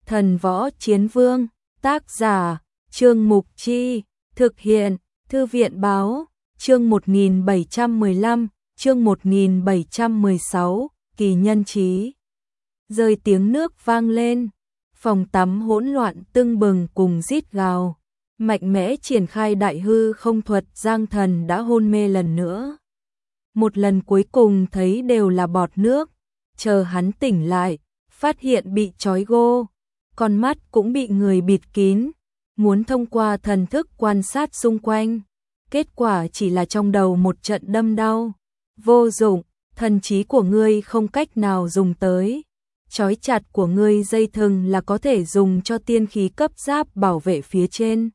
Thần Võ Chiến Vương, tác giả, Trương Mục Chi, thực hiện, Thư viện Báo, chương 1715, chương 1716, kỳ nhân trí. Rơi tiếng nước vang lên, phòng tắm hỗn loạn tưng bừng cùng rít gào. Mạnh mẽ triển khai đại hư không thuật, Giang Thần đã hôn mê lần nữa. Một lần cuối cùng thấy đều là bọt nước, chờ hắn tỉnh lại, phát hiện bị trói gô, con mắt cũng bị người bịt kín, muốn thông qua thần thức quan sát xung quanh. Kết quả chỉ là trong đầu một trận đâm đau, vô dụng, thần trí của ngươi không cách nào dùng tới. Trói chặt của ngươi dây thừng là có thể dùng cho tiên khí cấp giáp bảo vệ phía trên.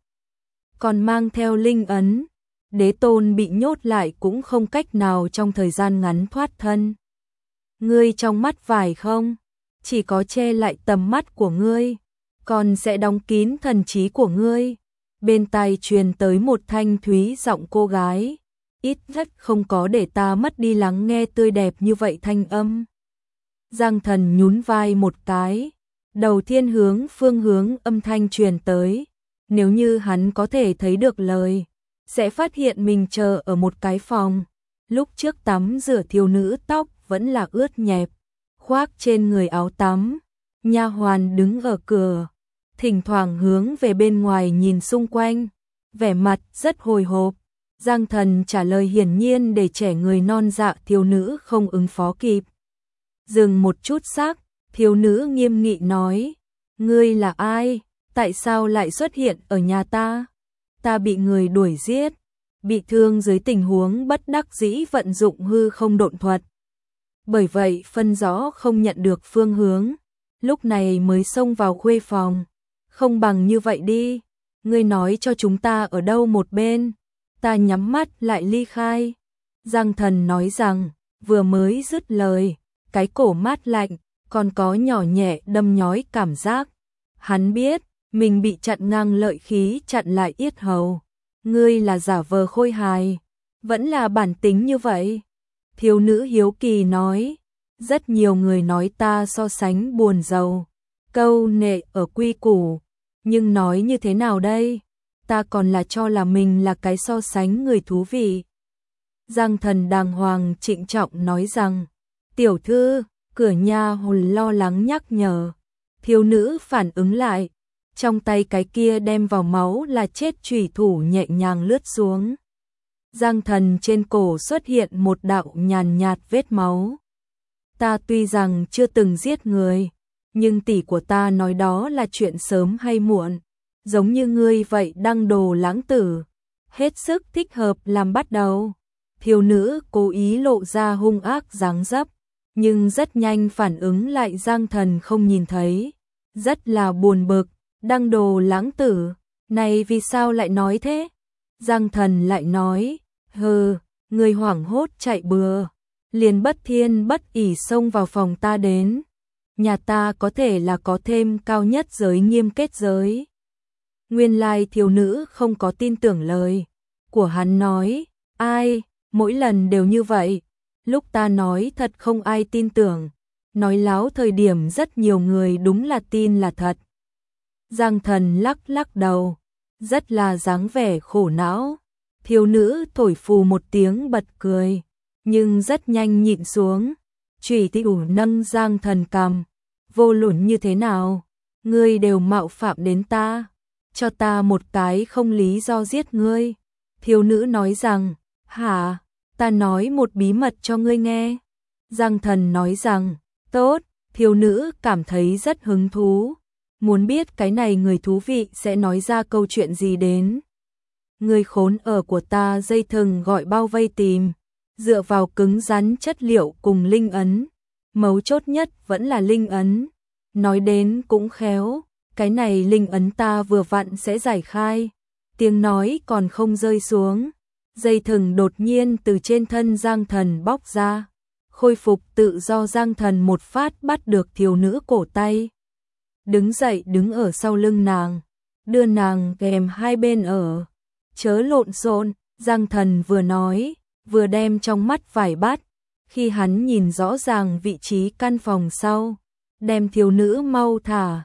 Còn mang theo linh ấn, đế tôn bị nhốt lại cũng không cách nào trong thời gian ngắn thoát thân. Ngươi trong mắt vải không, chỉ có che lại tầm mắt của ngươi, còn sẽ đóng kín thần trí của ngươi. Bên tai truyền tới một thanh thúy giọng cô gái, ít nhất không có để ta mất đi lắng nghe tươi đẹp như vậy thanh âm. Giang Thần nhún vai một cái, đầu thiên hướng phương hướng âm thanh truyền tới. Nếu như hắn có thể thấy được lời, sẽ phát hiện mình chờ ở một cái phòng. Lúc trước tắm rửa thiếu nữ tóc vẫn là ướt nhẹp, khoác trên người áo tắm. Nha hoàn đứng ở cửa, thỉnh thoảng hướng về bên ngoài nhìn xung quanh, vẻ mặt rất hồi hộp. Giang Thần trả lời hiển nhiên để trẻ người non dạ thiếu nữ không ứng phó kịp. Dừng một chút sắc, thiếu nữ nghiêm nghị nói, ngươi là ai? Tại sao lại xuất hiện ở nhà ta? Ta bị người đuổi giết, bị thương dưới tình huống bất đắc dĩ vận dụng hư không độn thuật. Bởi vậy phân rõ không nhận được phương hướng, lúc này mới xông vào khuê phòng. Không bằng như vậy đi, ngươi nói cho chúng ta ở đâu một bên, ta nhắm mắt lại ly khai. Giang Thần nói rằng, vừa mới dứt lời, cái cổ mát lạnh, còn có nhỏ nhẹ đâm nhói cảm giác. Hắn biết, mình bị chặn ngang lợi khí chặn lại yết hầu. Ngươi là giả vờ khôi hài, vẫn là bản tính như vậy? Thiếu nữ hiếu kỳ nói, rất nhiều người nói ta so sánh buồn giàu, câu nệ ở quy củ, nhưng nói như thế nào đây? Ta còn là cho là mình là cái so sánh người thú vị. Giang Thần đàng hoàng trịnh trọng nói rằng, tiểu thư, cửa nha hoàn lo lắng nhắc nhở. Thiếu nữ phản ứng lại, trong tay cái kia đem vào máu là chết chủy thủ nhẹ nhàng lướt xuống. Giang Thần trên cổ xuất hiện một đạo nhàn nhạt vết máu. Ta tuy rằng chưa từng giết người, nhưng tỷ của ta nói đó là chuyện sớm hay muộn, giống như ngươi vậy đăng đồ lãng tử, hết sức thích hợp làm bắt đầu. Thiếu nữ cố ý lộ ra hung ác dáng dấp, nhưng rất nhanh phản ứng lại Giang Thần không nhìn thấy, rất là buồn bực. Đăng đồ lãng tử, này vì sao lại nói thế? Giang Thần lại nói, hừ, người hoảng hốt chạy bừa, liền bất thiên bất ỷ xông vào phòng ta đến. Nhà ta có thể là có thêm cao nhất giới nghiêm kết giới. Nguyên lai thiếu nữ không có tin tưởng lời của hắn nói, ai, mỗi lần đều như vậy. Lúc ta nói thật không ai tin tưởng, nói láo thời điểm rất nhiều người đúng là tin là thật. Giang Thần lắc lắc đầu, rất là dáng vẻ khổ não. Thiếu nữ thổi phù một tiếng bật cười, nhưng rất nhanh nhịn xuống. Chủy thủ nâng Giang Thần cằm, vô luận như thế nào, ngươi đều mạo phạm đến ta, cho ta một cái không lý do giết ngươi. Thiếu nữ nói rằng, hả, ta nói một bí mật cho ngươi nghe. Giang Thần nói rằng, tốt. Thiếu nữ cảm thấy rất hứng thú, muốn biết cái này người thú vị sẽ nói ra câu chuyện gì đến. Người khốn ở của ta dây thừng gọi bao vây tìm, dựa vào cứng rắn chất liệu cùng linh ấn, mấu chốt nhất vẫn là linh ấn. Nói đến cũng khéo, cái này linh ấn ta vừa vặn sẽ giải khai. Tiếng nói còn không rơi xuống, dây thừng đột nhiên từ trên thân Giang Thần bóc ra, khôi phục tự do. Giang Thần một phát bắt được thiếu nữ cổ tay, đứng dậy đứng ở sau lưng nàng, đưa nàng kèm hai bên ở. Chớ lộn xộn, Giang Thần vừa nói, vừa đem trong mắt vải bắt. Khi hắn nhìn rõ ràng vị trí căn phòng sau, đem thiếu nữ mau thả,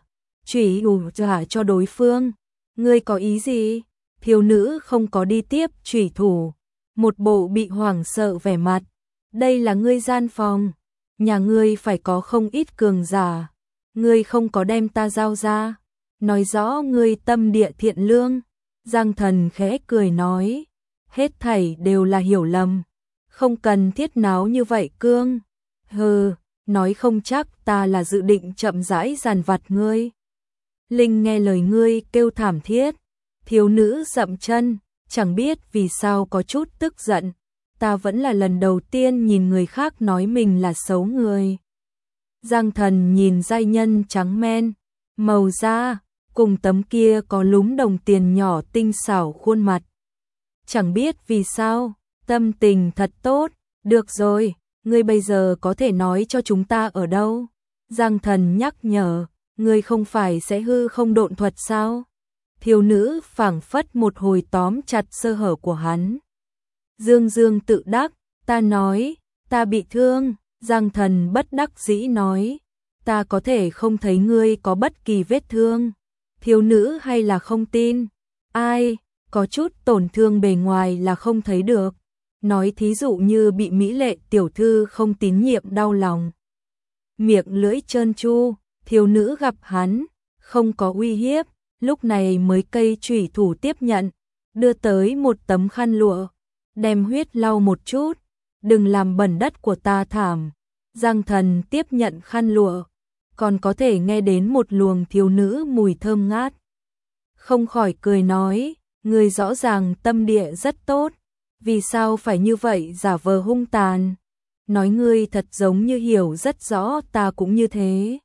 chủy thủ trả cho đối phương. Ngươi có ý gì? Thiếu nữ không có đi tiếp chủy thủ, một bộ bị hoảng sợ vẻ mặt. Đây là ngươi gian phòng, nhà ngươi phải có không ít cường giả, ngươi không có đem ta giao ra, nói rõ ngươi tâm địa thiện lương. Giang Thần khẽ cười nói, hết thảy đều là hiểu lầm, không cần thiết náo như vậy cương. Hừ, nói không chắc ta là dự định chậm rãi dàn vặt ngươi. Linh nghe lời ngươi kêu thảm thiết, thiếu nữ dậm chân, chẳng biết vì sao có chút tức giận. Ta vẫn là lần đầu tiên nhìn người khác nói mình là xấu người. Giang Thần nhìn giai nhân trắng men, màu da, cùng tấm kia có lúm đồng tiền nhỏ tinh xảo khuôn mặt. Chẳng biết vì sao, tâm tình thật tốt, được rồi, ngươi bây giờ có thể nói cho chúng ta ở đâu. Giang Thần nhắc nhở, ngươi không phải sẽ hư không độn thuật sao? Thiếu nữ phảng phất một hồi tóm chặt sơ hở của hắn. Dương Dương tự đắc, ta nói, ta bị thương. Giang Thần bất đắc dĩ nói, ta có thể không thấy ngươi có bất kỳ vết thương. Thiếu nữ hay là không tin, ai, có chút tổn thương bề ngoài là không thấy được. Nói thí dụ như bị mỹ lệ tiểu thư không tín nhiệm đau lòng. Miệng lưỡi trơn tru, thiếu nữ gặp hắn, không có uy hiếp, lúc này mới cây chủy thủ tiếp nhận, đưa tới một tấm khăn lụa, đem huyết lau một chút, đừng làm bẩn đất của ta thảm. Giang Thần tiếp nhận khăn lụa, còn có thể nghe đến một luồng thiếu nữ mùi thơm ngát. Không khỏi cười nói, người rõ ràng tâm địa rất tốt, vì sao phải như vậy giả vờ hung tàn. Nói ngươi thật giống như hiểu rất rõ ta cũng như thế.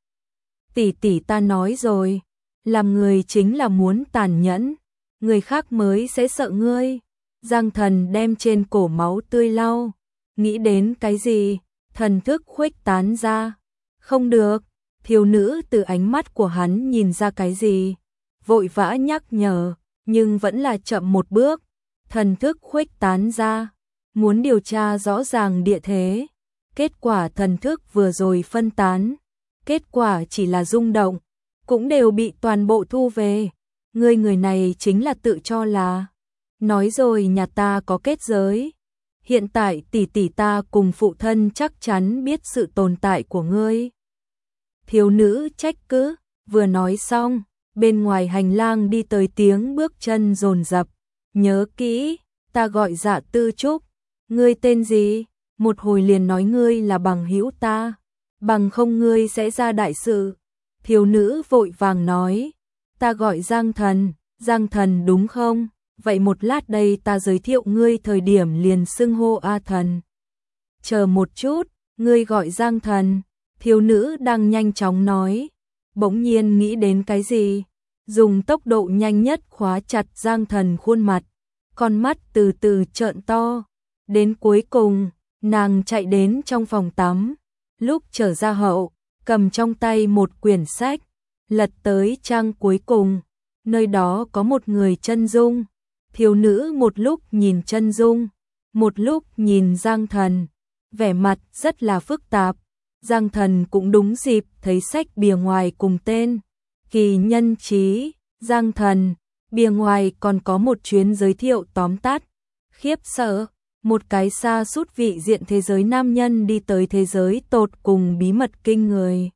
Tỷ tỷ ta nói rồi, làm người chính là muốn tàn nhẫn, người khác mới sẽ sợ ngươi. Giang Thần đem trên cổ máu tươi lau, nghĩ đến cái gì, thần thức khuếch tán ra. Không được, thiếu nữ từ ánh mắt của hắn nhìn ra cái gì, vội vã nhắc nhở, nhưng vẫn là chậm một bước. Thần thức khuếch tán ra, muốn điều tra rõ ràng địa thế. Kết quả thần thức vừa rồi phân tán, kết quả chỉ là rung động, cũng đều bị toàn bộ thu về. Người này chính là tự cho là. Nói rồi nhà ta có kết giới. Hiện tại tỷ tỷ ta cùng phụ thân chắc chắn biết sự tồn tại của ngươi. Thiếu nữ trách cứ, vừa nói xong, bên ngoài hành lang đi tới tiếng bước chân dồn dập. Nhớ kỹ, ta gọi Dạ Tư Trúc, ngươi tên gì? Một hồi liền nói ngươi là bằng hữu ta, bằng không ngươi sẽ ra đại sự. Thiếu nữ vội vàng nói, ta gọi Giang Thần. Giang Thần đúng không? Vậy một lát đây ta giới thiệu ngươi thời điểm liền xưng hô A Thần. Chờ một chút, ngươi gọi Giang Thần. Thiếu nữ đang nhanh chóng nói, bỗng nhiên nghĩ đến cái gì, dùng tốc độ nhanh nhất khóa chặt Giang Thần khuôn mặt, con mắt từ từ trợn to. Đến cuối cùng, nàng chạy đến trong phòng tắm, lúc trở ra hậu, cầm trong tay một quyển sách, lật tới trang cuối cùng, nơi đó có một người chân dung. Thiếu nữ một lúc nhìn chân dung, một lúc nhìn Giang Thần, vẻ mặt rất là phức tạp. Giang Thần cũng đúng dịp thấy sách bìa ngoài cùng tên, Kỳ Nhân Chí, Giang Thần, bìa ngoài còn có một chuyến giới thiệu tóm tắt. Khiếp sợ, một cái xa sút vị diện thế giới nam nhân đi tới thế giới tột cùng bí mật kinh người.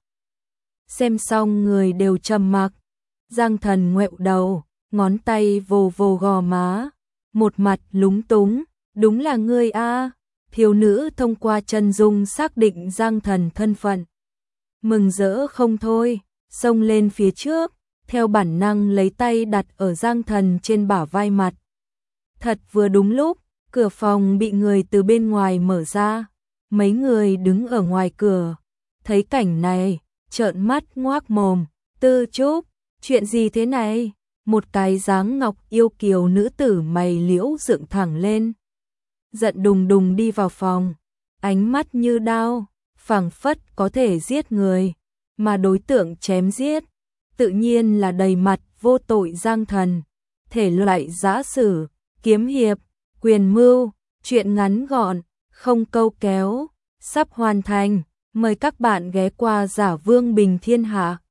Xem xong người đều trầm mặc. Giang Thần ngoẹo đầu, ngón tay vồ vồ gò má, một mặt lúng túng, đúng là ngươi a. Thiếu nữ thông qua chân dung xác định Giang Thần thân phận. Mừng rỡ không thôi, xông lên phía trước, theo bản năng lấy tay đặt ở Giang Thần trên bả vai mặt. Thật vừa đúng lúc, cửa phòng bị người từ bên ngoài mở ra, mấy người đứng ở ngoài cửa, thấy cảnh này, trợn mắt ngoác mồm. Tư Trúc, chuyện gì thế này? Một cái dáng ngọc yêu kiều nữ tử mày liễu dựng thẳng lên, giận đùng đùng đi vào phòng, ánh mắt như đao, phảng phất có thể giết người, mà đối tượng chém giết tự nhiên là đầy mặt vô tội Giang Thần. Thể loại giã sử, kiếm hiệp, quyền mưu, truyện ngắn gọn, không câu kéo, sắp hoàn thành, mời các bạn ghé qua Giả Vương Bình Thiên Hạ.